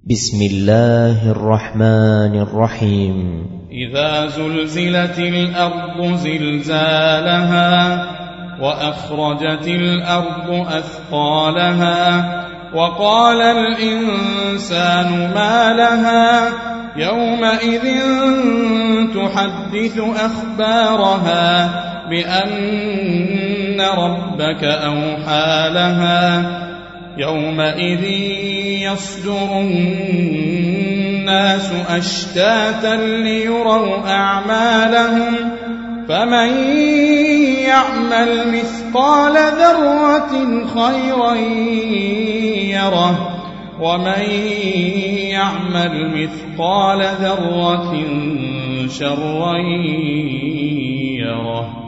بسم الله الرحمن الرحيم إذا زلزلت الأرض زلزالها وأخرجت الأرض أثقالها وقال الإنسان ما لها يومئذ تحدث أخبارها بأن ربك أوحى لها يومئذ يصدر الناس أشتاتا ليروا أعمالهم فمن يعمل مثقال ذرة خيرا يره ومن يعمل مثقال ذرة شرا يره.